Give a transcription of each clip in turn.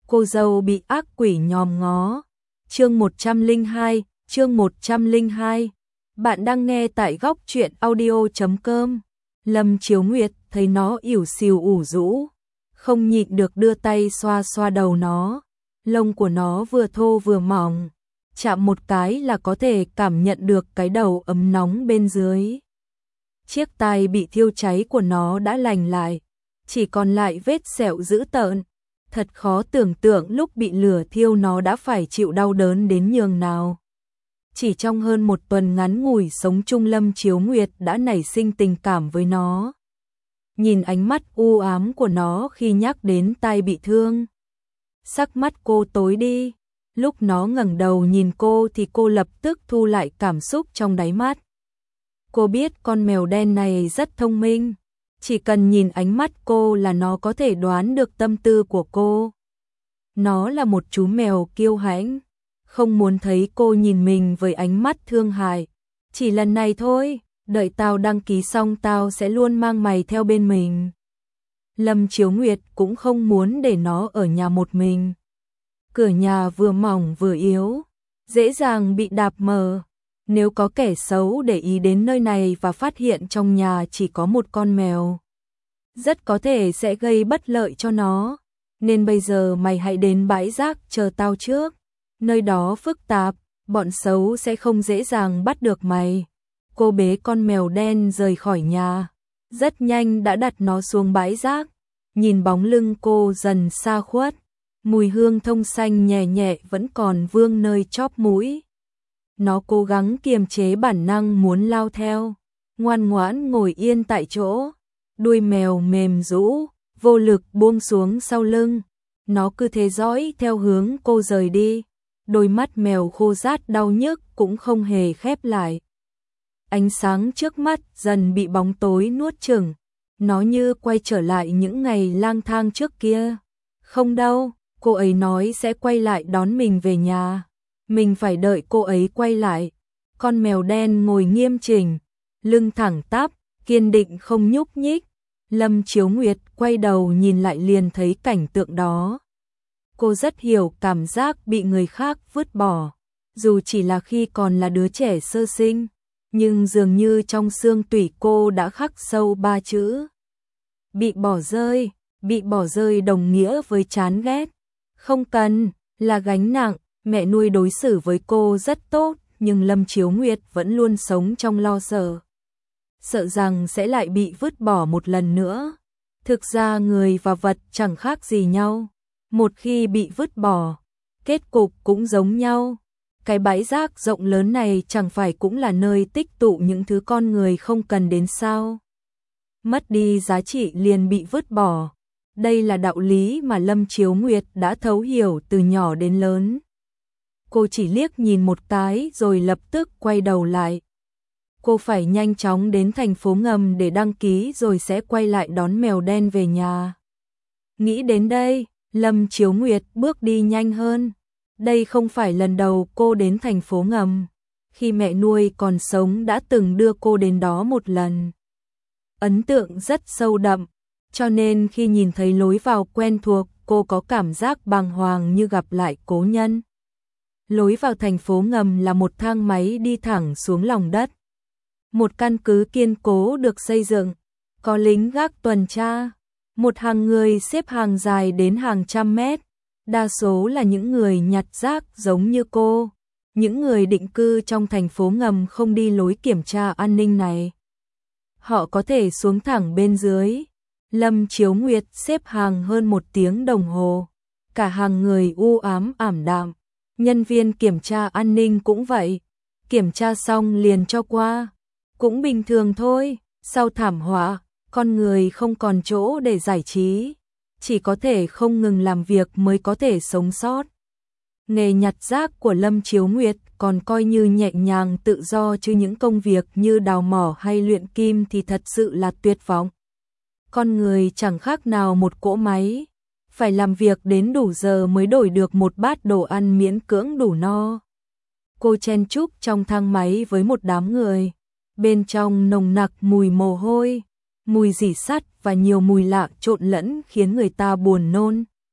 Cô dâu bị ác quỷ nhòm ngó. Chương 102, chương 102. Bạn đang nghe tại góc truyện audio.com. Lâm Chiếu Nguyệt thấy nó ỉu xìu ủ rũ, không nhịn được đưa tay xoa xoa đầu nó. Lông của nó vừa thô vừa mỏng, chạm một cái là có thể cảm nhận được cái đầu ấm nóng bên dưới. Chiếc tai bị thiêu cháy của nó đã lành lại, chỉ còn lại vết sẹo dữ tợn. Thật khó tưởng tượng lúc bị lửa thiêu nó đã phải chịu đau đớn đến nhường nào. Chỉ trong hơn một tuần ngắn ngủi sống chung, Lâm Chiếu Nguyệt đã nảy sinh tình cảm với nó. Nhìn ánh mắt u ám của nó khi nhắc đến tai bị thương, sắc mắt cô tối đi. Lúc nó ngẩng đầu nhìn cô thì cô lập tức thu lại cảm xúc trong đáy mắt. Cô biết con mèo đen này rất thông minh, chỉ cần nhìn ánh mắt cô là nó có thể đoán được tâm tư của cô. Nó là một chú mèo kiêu hãnh, không muốn thấy cô nhìn mình với ánh mắt thương hại. Chỉ lần này thôi, đợi tao đăng ký xong tao sẽ luôn mang mày theo bên mình. Lâm Chiếu Nguyệt cũng không muốn để nó ở nhà một mình. Cửa nhà vừa mỏng vừa yếu, dễ dàng bị đạp mở. Nếu có kẻ xấu để ý đến nơi này và phát hiện trong nhà chỉ có một con mèo, rất có thể sẽ gây bất lợi cho nó. Nên bây giờ mày hãy đến bãi rác chờ tao trước. Nơi đó phức tạp, bọn xấu sẽ không dễ dàng bắt được mày. Cô bế con mèo đen rời khỏi nhà, rất nhanh đã đặt nó xuống bãi rác. Nhìn bóng lưng cô dần xa khuất, mùi hương thông xanh nhẹ nhẹ vẫn còn vương nơi chóp mũi. Nó cố gắng kiềm chế bản năng muốn lao theo, ngoan ngoãn ngồi yên tại chỗ. Đuôi mèo mềm rũ, vô lực buông xuống sau lưng. Nó cứ thế dõi theo hướng cô rời đi. Đôi mắt mèo khô rát đau nhức cũng không hề khép lại. Ánh sáng trước mắt dần bị bóng tối nuốt chửng. Nó như quay trở lại những ngày lang thang trước kia. Không đâu, cô ấy nói sẽ quay lại đón mình về nhà. Mình phải đợi cô ấy quay lại. Con mèo đen ngồi nghiêm chỉnh, lưng thẳng tắp, kiên định không nhúc nhích. Lâm Chiếu Nguyệt quay đầu nhìn lại liền thấy cảnh tượng đó. Cô rất hiểu cảm giác bị người khác vứt bỏ, dù chỉ là khi còn là đứa trẻ sơ sinh, nhưng dường như trong xương tủy cô đã khắc sâu 3 chữ. Bị bỏ rơi đồng nghĩa với chán ghét. Không cần, là gánh nặng. Mẹ nuôi đối xử với cô rất tốt, nhưng Lâm Chiếu Nguyệt vẫn luôn sống trong lo sợ. Sợ rằng sẽ lại bị vứt bỏ một lần nữa. Thực ra người và vật chẳng khác gì nhau. Một khi bị vứt bỏ, kết cục cũng giống nhau. Cái bãi rác rộng lớn này chẳng phải cũng là nơi tích tụ những thứ con người không cần đến sao? Mất đi giá trị liền bị vứt bỏ. Đây là đạo lý mà Lâm Chiếu Nguyệt đã thấu hiểu từ nhỏ đến lớn. Cô chỉ liếc nhìn một cái rồi lập tức quay đầu lại. Cô phải nhanh chóng đến thành phố ngầm để đăng ký rồi sẽ quay lại đón mèo đen về nhà. Nghĩ đến đây, Lâm Chiếu Nguyệt bước đi nhanh hơn. Đây không phải lần đầu cô đến thành phố ngầm. Khi mẹ nuôi còn sống đã từng đưa cô đến đó một lần. Ấn tượng rất sâu đậm, cho nên khi nhìn thấy lối vào quen thuộc, cô có cảm giác bàng hoàng như gặp lại cố nhân. Lối vào thành phố ngầm là một thang máy đi thẳng xuống lòng đất. Một căn cứ kiên cố được xây dựng, có lính gác tuần tra, một hàng người xếp hàng dài đến hàng trăm mét. Đa số là những người nhặt rác giống như cô. Những người định cư trong thành phố ngầm không đi lối kiểm tra an ninh này. Họ có thể xuống thẳng bên dưới. Lâm Chiếu Nguyệt xếp hàng hơn 1 tiếng đồng hồ. Cả hàng người u ám ảm đạm. Nhân viên kiểm tra an ninh cũng vậy. Kiểm tra xong liền cho qua. Cũng bình thường thôi. Sau thảm họa, con người không còn chỗ để giải trí. Chỉ có thể không ngừng làm việc mới có thể sống sót. Nghề nhặt rác của Lâm Chiếu Nguyệt còn coi như nhẹ nhàng tự do, chứ những công việc như đào mỏ hay luyện kim thì thật sự là tuyệt vọng. Con người chẳng khác nào một cỗ máy, phải làm việc đến đủ giờ mới đổi được một bát đồ ăn miễn cưỡng đủ no. Cô chen chúc trong thang máy với một đám người, bên trong nồng nặc mùi mồ hôi, mùi rỉ sắt và nhiều mùi lạ trộn lẫn khiến người ta buồn nôn.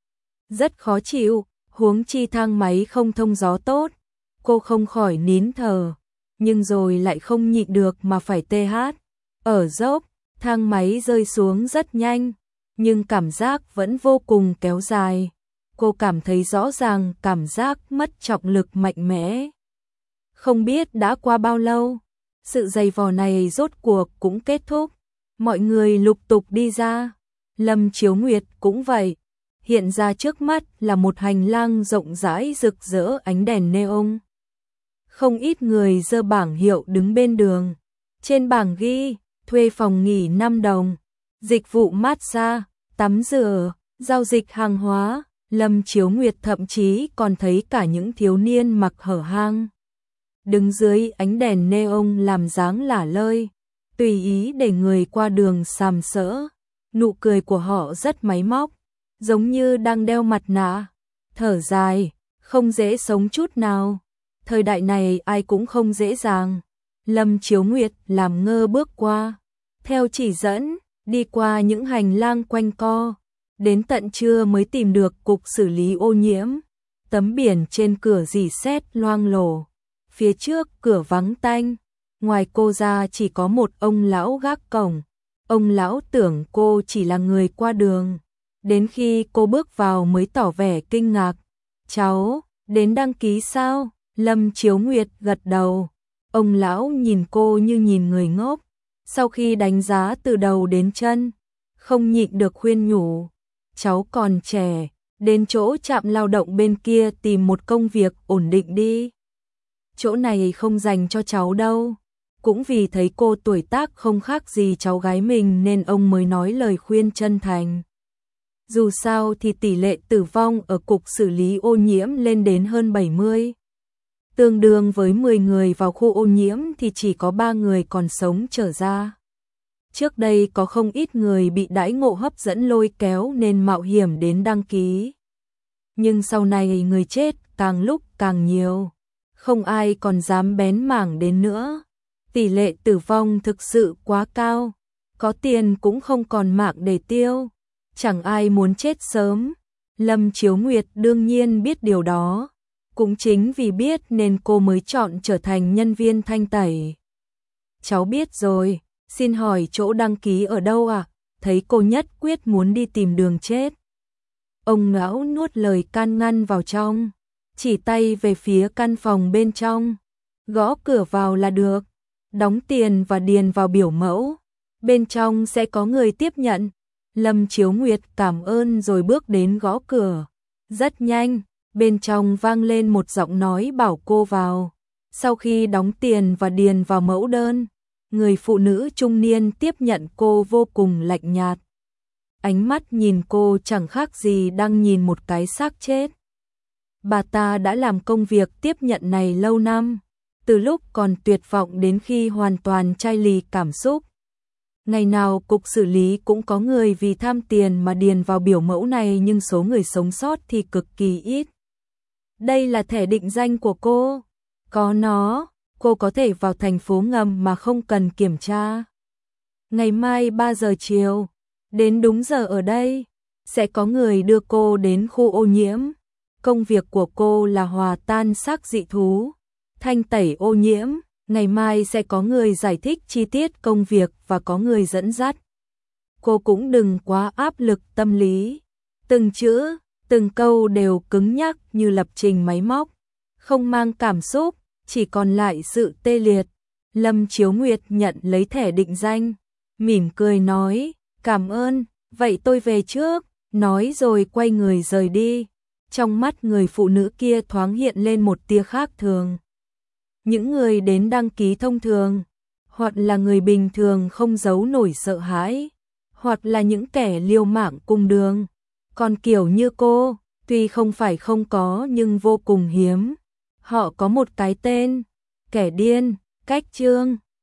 rất khó chịu, huống chi thang máy không thông gió tốt. Cô không khỏi nín thở, nhưng rồi lại không nhịn được mà phải tê hát. Ở dốc, thang máy rơi xuống rất nhanh, nhưng cảm giác vẫn vô cùng kéo dài. Cô cảm thấy rõ ràng cảm giác mất trọng lực mạnh mẽ. Không biết đã qua bao lâu, sự giày vò này rốt cuộc cũng kết thúc. Mọi người lục tục đi ra, Lâm Chiếu Nguyệt cũng vậy. Hiện ra trước mắt là một hành lang rộng rãi rực rỡ ánh đèn neon. Không ít người giơ bảng hiệu đứng bên đường. Trên bảng ghi, thuê phòng nghỉ 5 đồng, dịch vụ massage, tắm rửa, giao dịch hàng hóa. Lâm Chiếu Nguyệt thậm chí còn thấy cả những thiếu niên mặc hở hang, đứng dưới ánh đèn neon làm dáng lả lơi, tùy ý để người qua đường sàm sỡ. Nụ cười của họ rất máy móc, giống như đang đeo mặt nạ. Thở dài, không dễ sống chút nào. Thời đại này ai cũng không dễ dàng. Lâm Chiếu Nguyệt làm ngơ bước qua, theo chỉ dẫn, đi qua những hành lang quanh co, đến tận trưa mới tìm được cục xử lý ô nhiễm. Tấm biển trên cửa rỉ sét loang lổ, phía trước cửa vắng tanh, ngoài cô ra chỉ có một ông lão gác cổng. Ông lão tưởng cô chỉ là người qua đường, đến khi cô bước vào mới tỏ vẻ kinh ngạc. "Cháu, đến đăng ký sao?" Lâm Chiếu Nguyệt gật đầu. Ông lão nhìn cô như nhìn người ngốc, sau khi đánh giá từ đầu đến chân, không nhịn được khuyên nhủ. "Cháu còn trẻ, đến chỗ trạm lao động bên kia tìm một công việc ổn định đi. Chỗ này không dành cho cháu đâu." Cũng vì thấy cô tuổi tác không khác gì cháu gái mình nên ông mới nói lời khuyên chân thành. Dù sao thì tỷ lệ tử vong ở cục xử lý ô nhiễm lên đến hơn 70. Tương đương với 10 người vào khu ô nhiễm thì chỉ có 3 người còn sống trở ra. Trước đây có không ít người bị đãi ngộ hấp dẫn lôi kéo nên mạo hiểm đến đăng ký. Nhưng sau này người chết càng lúc càng nhiều, không ai còn dám bén mảng đến nữa. Tỷ lệ tử vong thực sự quá cao, có tiền cũng không còn mạng để tiêu, chẳng ai muốn chết sớm. Lâm Chiếu Nguyệt đương nhiên biết điều đó, cũng chính vì biết nên cô mới chọn trở thành nhân viên thanh tẩy. "Cháu biết rồi, xin hỏi chỗ đăng ký ở đâu ạ?" Thấy cô nhất quyết muốn đi tìm đường chết, ông lão nuốt lời can ngăn vào trong, chỉ tay về phía căn phòng bên trong. "Gõ cửa vào là được, đóng tiền và điền vào biểu mẫu, bên trong sẽ có người tiếp nhận." Lâm Chiếu Nguyệt cảm ơn rồi bước đến gõ cửa. Rất nhanh, bên trong vang lên một giọng nói bảo cô vào. Sau khi đóng tiền và điền vào mẫu đơn, người phụ nữ trung niên tiếp nhận cô vô cùng lạnh nhạt. Ánh mắt nhìn cô chẳng khác gì đang nhìn một cái xác chết. Bà ta đã làm công việc tiếp nhận này lâu năm, từ lúc còn tuyệt vọng đến khi hoàn toàn chai lì cảm xúc. Ngày nào cục xử lý cũng có người vì tham tiền mà điền vào biểu mẫu này, nhưng số người sống sót thì cực kỳ ít. "Đây là thẻ định danh của cô. Có nó, cô có thể vào thành phố ngầm mà không cần kiểm tra. Ngày mai 3 giờ chiều, đến đúng giờ ở đây, sẽ có người đưa cô đến khu ô nhiễm. Công việc của cô là hòa tan xác dị thú, thanh tẩy ô nhiễm. Ngày mai sẽ có người giải thích chi tiết công việc và có người dẫn dắt. Cô cũng đừng quá áp lực tâm lý. Từng chữ, từng câu đều cứng nhắc như lập trình máy móc, không mang cảm xúc, chỉ còn lại sự tê liệt." Lâm Chiếu Nguyệt nhận lấy thẻ định danh, mỉm cười nói, "Cảm ơn, vậy tôi về trước." Nói rồi quay người rời đi. Trong mắt người phụ nữ kia thoáng hiện lên một tia khác thường. Những người đến đăng ký thông thường, hoặc là người bình thường không giấu nổi sợ hãi, hoặc là những kẻ liều mạng cùng đường. Còn kiểu như cô, tuy không phải không có nhưng vô cùng hiếm. Họ có một cái tên, kẻ điên, cách chương.